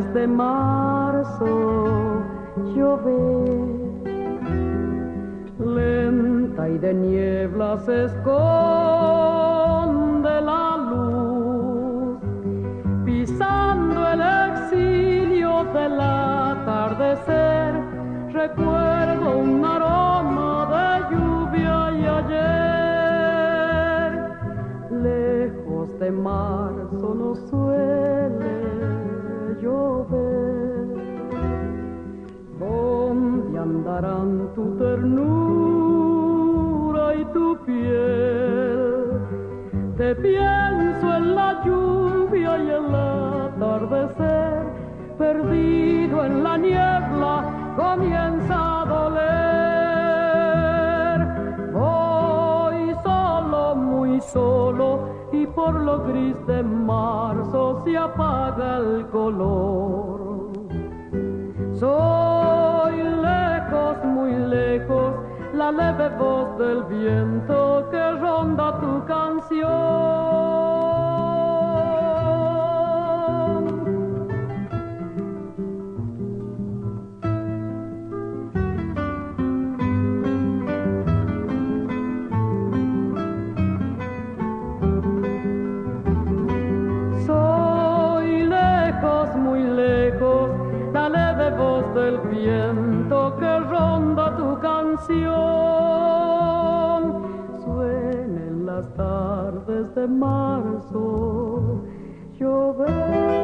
tardes de marzo llover, lenta y de niebla se esconde la luz, pisando el exilio del atardecer, recuerdo un aroma de lluvia y ayer. Lejos de marzo no suele llover. ¿Dónde andarán tu ternura y tu piel? Te pienso en la lluvia y el atardecer, perdido en la niebla comienza a doler. Voy solo, muy solo, y por lo gris de marzo se apaga el color. Soy lejos, muy lejos, la leve voz del viento que ronda tu canción. Soy lejos, muy lejos, la leve voz del viento que ronda tu canción. Suena en las tardes de marzo llover.